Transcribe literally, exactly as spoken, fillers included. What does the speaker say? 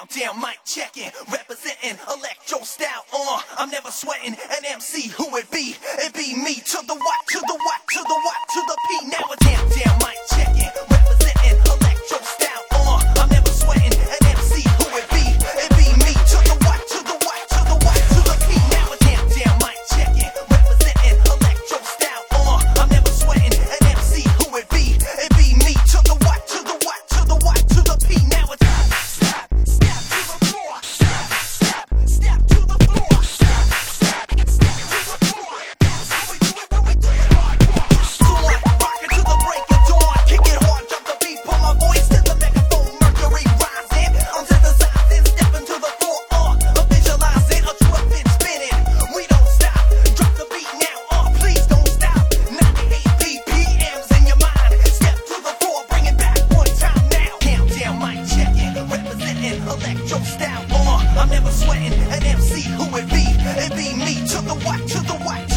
Countdown, mic checking, representing electro style. Uh, I'm never sweating an M C. Who it be? It be me. To the what? To the what? To the what? To the P. Now it's countdown, mic checking, representing electro style. Uh, I'm never sweating an M C. Who it be? It be me. To the what? To the what? To the what? To the P. Now it's countdown, mic checking, representing electro style. Uh, I'm never sweating an M C. Who it be? It be me. To the what? To the what? To the what? To the P. Now it's step, step to the floor. Step, step, step to the floor. Step, step, step to the floor. That's how we do it when we do it hardcore. So what? Rock it to the break of dawn. Kick it hard, drop the beat, put my voice to the megaphone. Mercury rising, I'm synthesizing, step into the floor. Uh, I'm visualizing a twelve inch spinning. We don't stop. Drop the beat now. Uh, please don't stop. ninety-eight B P Ms in your mind. Step to the floor, bring it back one time now. Countdown, mic checking, representing electro style. Uh, I'm never sweating an M C. Who it be? It be me. To the what? To the what?